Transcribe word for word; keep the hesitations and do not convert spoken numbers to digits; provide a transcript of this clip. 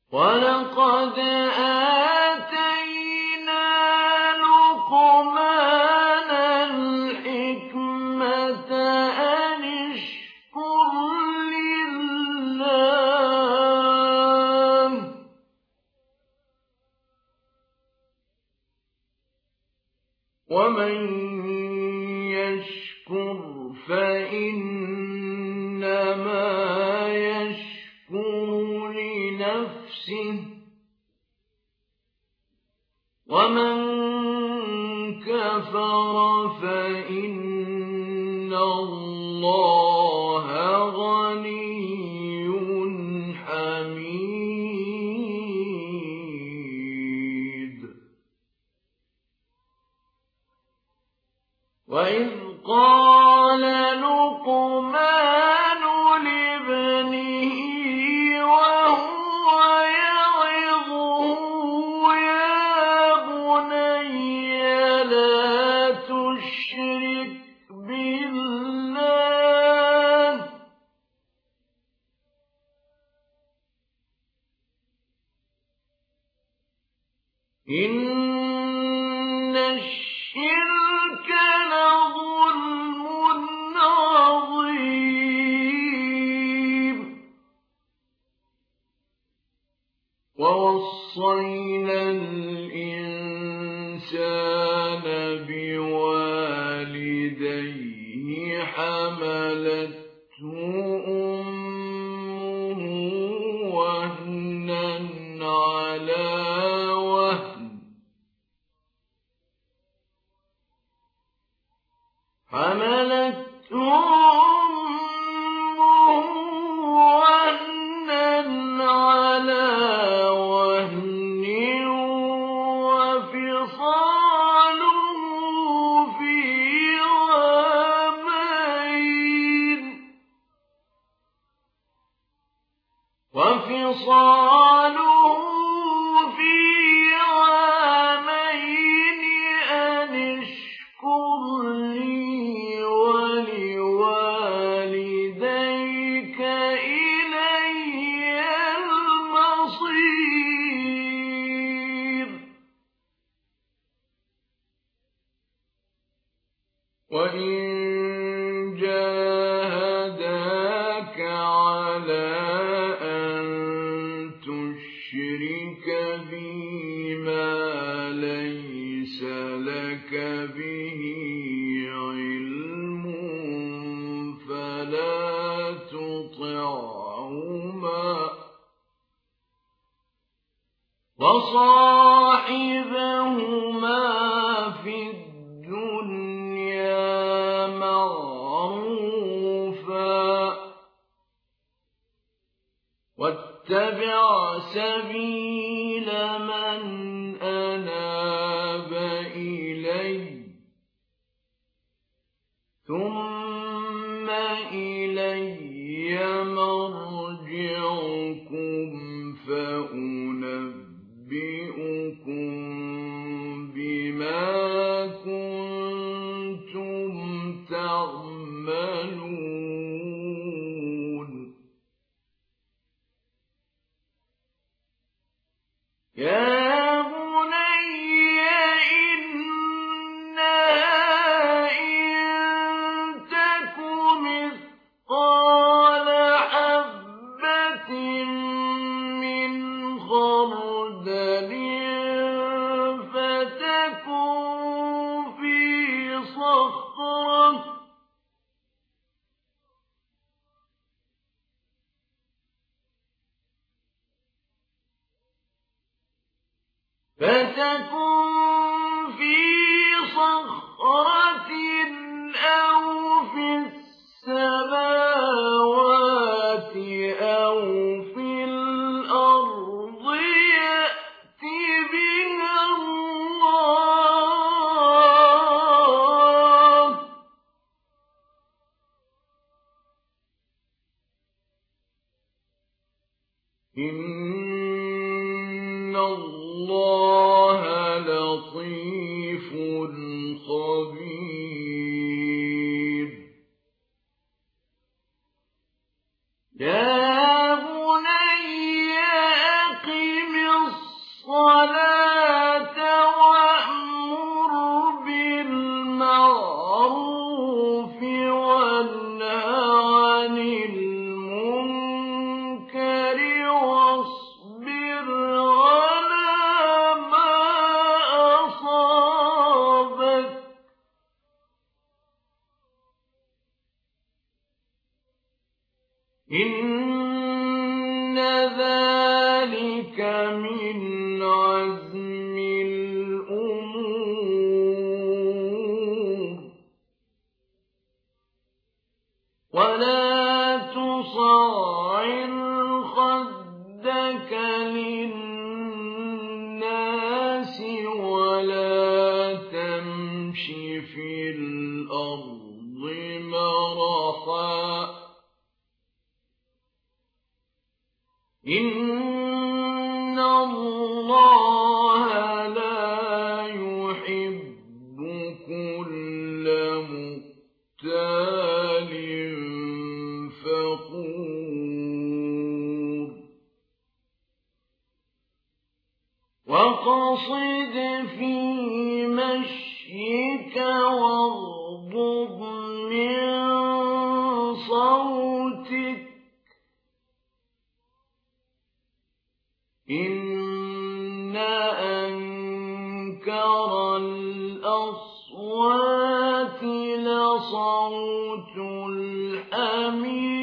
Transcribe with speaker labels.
Speaker 1: وَلَقَدْ آتَيْنَا لُقْمَانَ الْحِكْمَةَ أَنِ اشْكُرْ لِلَّهِ ۚ وَمَن يَشْكُرْ فَإِنَّمَا يَشْكُرُ لِنَفْسِهِ ۖ وَمَن كَفَرَ فَإِنَّ اللَّهَ غَنِيٌّ حَمِيدٌ. وَإِذْ قَالَ لُقْمَانُ لِابْنِهِ وَهُوَ يَعِظُهُ يَا بُنَيَّ لَا تُشْرِكْ بِاللَّهِ ۖ إِنَّ الشِّرْكَ لَظُلْمٌ عَظِيمٌ. وَوَصَّيْنَا الْإِنسَانَ بِوَالِدَيْهِ حَمَلَتْهُ أُمُّهُ وَهْنًا عَلَىٰ وَهْنٍ حَمَلَتْهُ أُمُّهُ وَهْنًا عَلَىٰ وَهْنٍ وَفِصَالُهُ فِي عَامَيْنِ وَفِصَالُهُ فِي عَامَيْنِ أَنِ اشْكُرْ لِي وَلِوَالِدَيْكَ إِلَيَّ الْمَصِيرُ. وَإِن جَاهَدَاكَ عَلَىٰ أَن تُشْرِكَ بِي مَا لَيْسَ لَكَ بِهِ عِلْمٌ فَلَا تُطِعْهُمَا ۖ وَصَاحِبْهُمَا فِي الدُّنْيَا مَعْرُوفًا ۖ وَاتَّبِعْ سَبِيلَ مَنْ أَنَابَ إِلَيَّ ۚ ثُمَّ إِلَيَّ مَرْجِعُكُمْ فَأُنَبِّئُكُم بِمَا كُنتُمْ تَعْمَلُونَ. يَا بُنَيَّ إِنَّهَا إِن تَكُ مِثْقَالَ حَبَّةٍ مِّنْ خَرْدَلٍ فَتَكُن فِي صَخْرَةٍ أَوْ فِي السَّمَاوَاتِ أَوْ فِي الْأَرْضِ يَأْتِ بِهَا اللَّهُ ۚ إِنَّ اللَّهَ لَطِيفٌ خَبِيرٌ. يَا بُنَيَّ أَقِمِ ذلك من عزم الأمور. ولا تصعر خدك للناس ولا تمش في الأرض مرحا إن الله لا يحب كل مختال فخور. واقصد في مشيك واغضض من صوتك إن أنكر الأصوات لصوت الحمير.